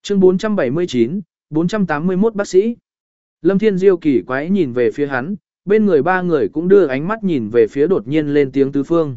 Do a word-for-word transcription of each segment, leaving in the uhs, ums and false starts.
Chương bốn trăm bảy mươi chín, bốn trăm tám mươi mốt bác sĩ. Lâm Thiên Diêu kỳ quái nhìn về phía hắn, bên người ba người cũng đưa ánh mắt nhìn về phía đột nhiên lên tiếng tứ phương.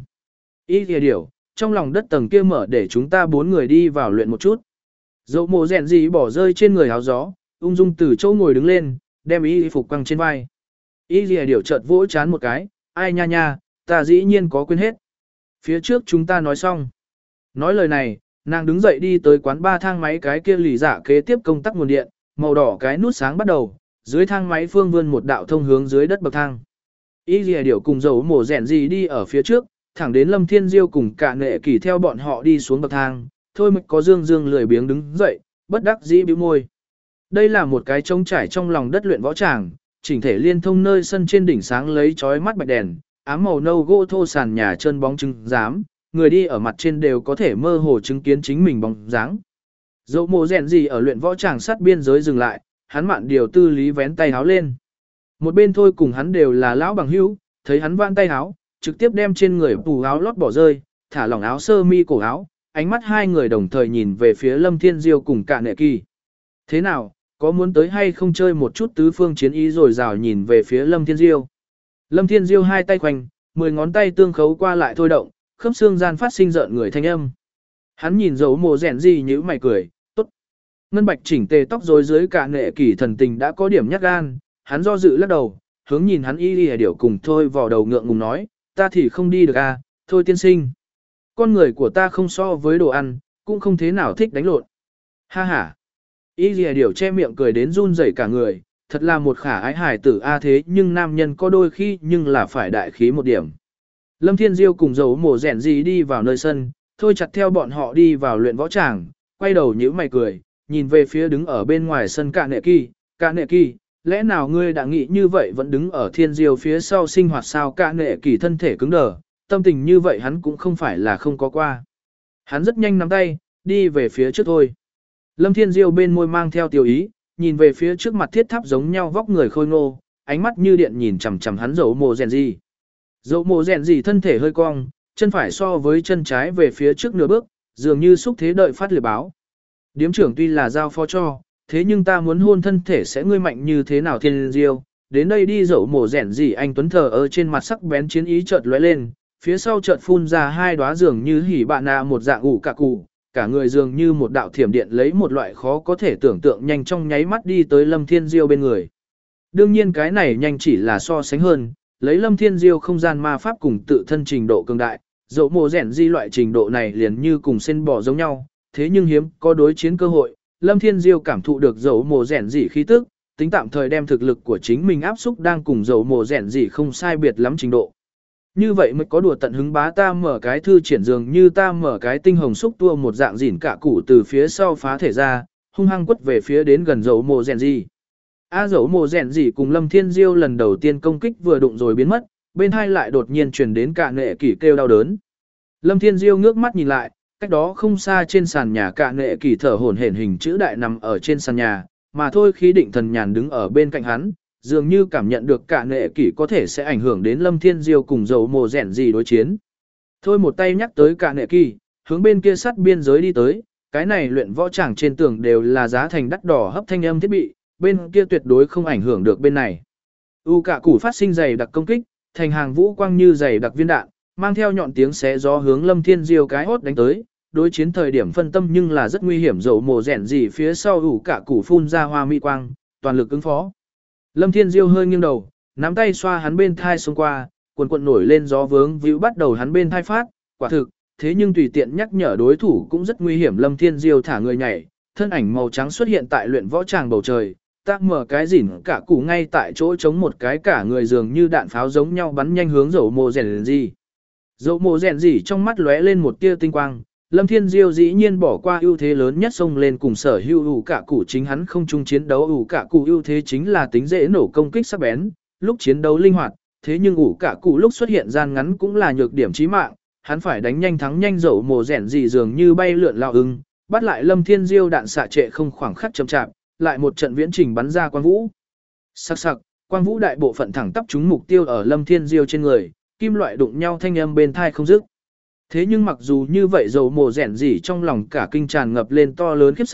Ý kìa điểu, trong lòng đất tầng kia mở để chúng ta bốn người đi vào luyện một chút. Dậu mồ rèn gì bỏ rơi trên người áo gió, ung dung từ chỗ ngồi đứng lên, đem y phục quăng trên vai. Ý kìa điểu chợt vỗ chán một cái, ai nha nha, ta dĩ nhiên có quên hết. Phía trước chúng ta nói xong. Nói lời này, nàng đứng dậy đi tới quán ba thang máy cái kia lì dạ kế tiếp công tắc nguồn điện, màu đỏ cái nút sáng bắt đầu, dưới thang máy phương vươn một đạo thông hướng dưới đất bậc thang. Y Lìa Điểu cùng dầu mổ rèn gì đi ở phía trước, thẳng đến Lâm Thiên Diêu cùng cả nệ kỳ theo bọn họ đi xuống bậc thang, thôi mịch có dương dương lười biếng đứng dậy, bất đắc dĩ bĩu môi. Đây là một cái trống trải trong lòng đất luyện võ tràng, chỉnh thể liên thông nơi sân trên đỉnh sáng lấy chói mắt bạch đèn, ám màu nâu gỗ thô sàn nhà trơn bóng trứng giám, người đi ở mặt trên đều có thể mơ hồ chứng kiến chính mình bóng dáng. Dậu mồ rèn gì ở luyện võ tràng sát biên giới dừng lại, hắn mạn điều tư lý vén tay háo lên. Một bên thôi cùng hắn đều là lão bằng hữu, thấy hắn vãn tay háo, trực tiếp đem trên người tù áo lót bỏ rơi, thả lỏng áo sơ mi cổ áo, ánh mắt hai người đồng thời nhìn về phía Lâm Thiên Diêu cùng Cạ Nệ Kỳ. Thế nào, có muốn tới hay không chơi một chút tứ phương chiến ý rồi rào nhìn về phía Lâm Thiên Diêu. Lâm Thiên Diêu hai tay khoanh, mười ngón tay tương khấu qua lại thôi động, khớp xương gian phát sinh rợn người thanh âm. Hắn nhìn dấu mồ rèn gì nhíu mày cười, tốt. Ngân bạch chỉnh tề tóc rối dưới Cạ Nệ Kỳ thần tình đã có điểm nhát gan, hắn do dự lắc đầu, hướng nhìn hắn y lìa điểu cùng thôi vò đầu ngượng ngùng nói, ta thì không đi được à, thôi tiên sinh. Con người của ta không so với đồ ăn, cũng không thế nào thích đánh lộn. Ha ha. Y lìa điểu che miệng cười đến run rẩy cả người, thật là một khả ái hài tử a thế nhưng nam nhân có đôi khi nhưng là phải đại khí một điểm. Lâm Thiên Diêu cùng dấu mổ rèn gì đi vào nơi sân, thôi chặt theo bọn họ đi vào luyện võ tràng, quay đầu nhíu mày cười, nhìn về phía đứng ở bên ngoài sân Cạ Nệ Kỳ, Cạ Nệ Kỳ, lẽ nào ngươi đã nghĩ như vậy vẫn đứng ở Thiên Diêu phía sau sinh hoạt sao? Cạ Nệ Kỳ thân thể cứng đờ, tâm tình như vậy hắn cũng không phải là không có qua. Hắn rất nhanh nắm tay, đi về phía trước thôi. Lâm Thiên Diêu bên môi mang theo tiểu ý, nhìn về phía trước mặt thiết tháp giống nhau vóc người khôi ngô, ánh mắt như điện nhìn chằm chằm hắn dấu mồ rèn gì. Dấu mồ rèn gì thân thể hơi cong, chân phải so với chân trái về phía trước nửa bước, dường như xúc thế đợi phát liệt báo. Điếm trưởng tuy là giao phó cho, thế nhưng ta muốn hôn thân thể sẽ ngươi mạnh như thế nào Thiên Diêu, đến đây đi dẫu mổ rẻn gì anh Tuấn thờ ở trên mặt sắc bén chiến ý chợt lóe lên, phía sau chợt phun ra hai đóa dường như hỉ bạn nà một dạng ủ cả cụ, cả người dường như một đạo thiểm điện lấy một loại khó có thể tưởng tượng nhanh trong nháy mắt đi tới Lâm Thiên Diêu bên người. Đương nhiên cái này nhanh chỉ là so sánh hơn, lấy Lâm Thiên Diêu không gian ma pháp cùng tự thân trình độ cường đại, dẫu mổ rẻn di loại trình độ này liền như cùng sen bò giống nhau, thế nhưng hiếm có đối chiến cơ hội. Lâm Thiên Diêu cảm thụ được dầu mồ rèn dị khí tức, tính tạm thời đem thực lực của chính mình áp xúc đang cùng dầu mồ rèn dị không sai biệt lắm trình độ. Như vậy mới có đùa tận hứng bá ta mở cái thư triển dường như ta mở cái tinh hồng xúc tua một dạng dỉn cả củ từ phía sau phá thể ra, hung hăng quất về phía đến gần dầu mồ rèn dị. A dầu mồ rèn dị cùng Lâm Thiên Diêu lần đầu tiên công kích vừa đụng rồi biến mất, bên hai lại đột nhiên truyền đến Cạ Nệ Kỳ kêu đau đớn. Lâm Thiên Diêu ngước mắt nhìn lại, cách đó không xa trên sàn nhà Cạ Nệ Kỳ thở hổn hển hình chữ đại nằm ở trên sàn nhà, mà thôi khí định thần nhàn đứng ở bên cạnh hắn, dường như cảm nhận được Cạ Nệ Kỳ có thể sẽ ảnh hưởng đến Lâm Thiên Diêu cùng dầu mồ rèn gì đối chiến. Thôi một tay nhắc tới Cạ Nệ Kỳ, hướng bên kia sát biên giới đi tới, cái này luyện võ tràng trên tường đều là giá thành đắt đỏ hấp thanh âm thiết bị, bên kia tuyệt đối không ảnh hưởng được bên này. U Cạ Củ phát sinh dày đặc công kích, thành hàng vũ quang như dày đặc viên đạn, mang theo nhọn tiếng xé gió hướng Lâm Thiên Diêu cái hốt đánh tới. Đối chiến thời điểm phân tâm nhưng là rất nguy hiểm dầu mồ rèn gì phía sau ủ cả củ phun ra hoa mỹ quang, toàn lực ứng phó. Lâm Thiên Diêu hơi nghiêng đầu, nắm tay xoa hắn bên thai xông qua, cuộn cuộn nổi lên gió vướng víu bắt đầu hắn bên thai phát, quả thực, thế nhưng tùy tiện nhắc nhở đối thủ cũng rất nguy hiểm. Lâm Thiên Diêu thả người nhảy, thân ảnh màu trắng xuất hiện tại luyện võ tràng bầu trời, tác mở cái rỉn cả củ ngay tại chỗ chống một cái cả người dường như đạn pháo giống nhau bắn nhanh hướng dầu mồ rèn gì. Dầu mồ rèn gì trong mắt lóe lên một tia tinh quang. Lâm Thiên Diêu dĩ nhiên bỏ qua ưu thế lớn nhất xông lên cùng sở hữu ủ cả cụ chính hắn không chung chiến đấu ủ cả cụ ưu thế chính là tính dễ nổ công kích sắc bén, lúc chiến đấu linh hoạt, thế nhưng ủ cả cụ lúc xuất hiện gian ngắn cũng là nhược điểm chí mạng, hắn phải đánh nhanh thắng nhanh dẫu mồ rèn gì dường như bay lượn lao ưng, bắt lại Lâm Thiên Diêu đạn xạ trệ không khoảng khắc chậm chạp, lại một trận viễn trình bắn ra quang vũ. Sắc sắc, quang vũ đại bộ phận thẳng tắp trúng mục tiêu ở Lâm Thiên Diêu trên người, kim loại đụng nhau thanh âm bên thai không dứt. Thế nhưng mặc dù như vậy dầu mồ rèn gì trong lòng cả kinh tràn ngập lên to lớn khiếp sợ,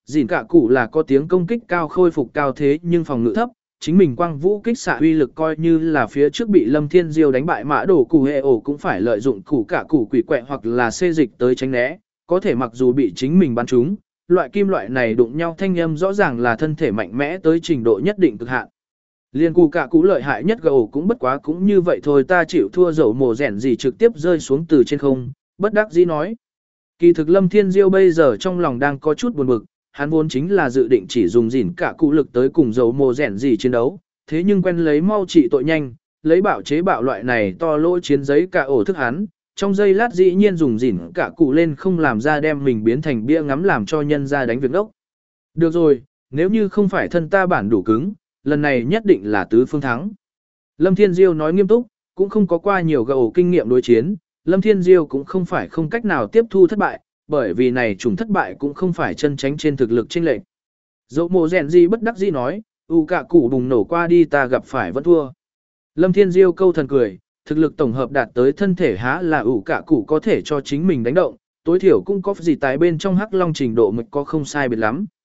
Dìn cả cụ là có tiếng công kích cao khôi phục cao thế nhưng phòng ngự thấp, chính mình quang vũ kích xạ uy lực coi như là phía trước bị Lâm Thiên Diêu đánh bại mã đổ cụ hệ ổ cũng phải lợi dụng cụ cả cụ quỷ quẹ hoặc là xê dịch tới tránh né, có thể mặc dù bị chính mình bắn trúng, loại kim loại này đụng nhau thanh âm rõ ràng là thân thể mạnh mẽ tới trình độ nhất định cực hạn. Liên cụ cả cụ lợi hại nhất gầu cũng bất quá cũng như vậy thôi, ta chịu thua, dầu mồ rẻn gì trực tiếp rơi xuống từ trên không, bất đắc dĩ nói. Kỳ thực Lâm Thiên Diêu bây giờ trong lòng đang có chút buồn bực, hắn vốn chính là dự định chỉ dùng dỉn cả cụ lực tới cùng dầu mồ rẻn gì chiến đấu, thế nhưng quen lấy mau trị tội nhanh, lấy bảo chế bạo loại này to lỗ chiến giấy cả ổ thức hắn, trong giây lát dĩ nhiên dùng dỉn cả cụ lên không làm ra đem mình biến thành bia ngắm làm cho nhân ra đánh việc đốc. Được rồi, nếu như không phải thân ta bản đủ cứng, lần này nhất định là tứ phương thắng. Lâm Thiên Diêu nói nghiêm túc, cũng không có qua nhiều gầu kinh nghiệm đối chiến, Lâm Thiên Diêu cũng không phải không cách nào tiếp thu thất bại, bởi vì này trùng thất bại cũng không phải chân tránh trên thực lực chênh lệch. Dẫu mồ rèn gì bất đắc dĩ nói, u cả cụ bùng nổ qua đi ta gặp phải vẫn thua. Lâm Thiên Diêu câu thần cười, thực lực tổng hợp đạt tới thân thể há là ủ cả cụ có thể cho chính mình đánh động, tối thiểu cũng có gì tại bên trong hắc long trình độ mịch có không sai biệt lắm.